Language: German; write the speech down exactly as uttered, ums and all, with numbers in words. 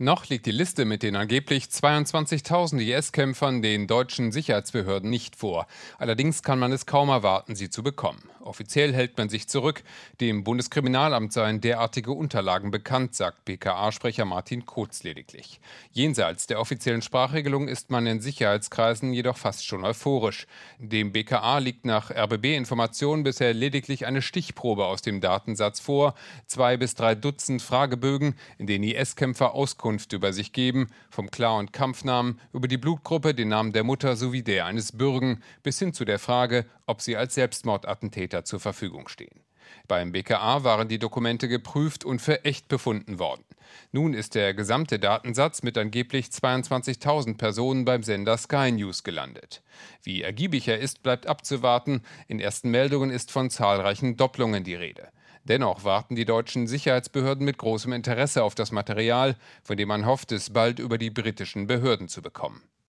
Noch liegt die Liste mit den angeblich zweiundzwanzigtausend I S-Kämpfern den deutschen Sicherheitsbehörden nicht vor. Allerdings kann man es kaum erwarten, sie zu bekommen. Offiziell hält man sich zurück. Dem Bundeskriminalamt seien derartige Unterlagen bekannt, sagt B K A-Sprecher Martin Kotz lediglich. Jenseits der offiziellen Sprachregelung ist man in Sicherheitskreisen jedoch fast schon euphorisch. Dem B K A liegt nach R B B-Informationen bisher lediglich eine Stichprobe aus dem Datensatz vor. Zwei bis drei Dutzend Fragebögen, in denen I S-Kämpfer Auskunft über sich geben, vom Klar- und Kampfnamen über die Blutgruppe, den Namen der Mutter sowie der eines Bürgen, bis hin zu der Frage, ob sie als Selbstmordattentäter zur Verfügung stehen. Beim B K A waren die Dokumente geprüft und für echt befunden worden. Nun ist der gesamte Datensatz mit angeblich zweiundzwanzigtausend Personen beim Sender Sky News gelandet. Wie ergiebig er ist, bleibt abzuwarten. In ersten Meldungen ist von zahlreichen Doppelungen die Rede. Dennoch warten die deutschen Sicherheitsbehörden mit großem Interesse auf das Material, von dem man hofft, es bald über die britischen Behörden zu bekommen.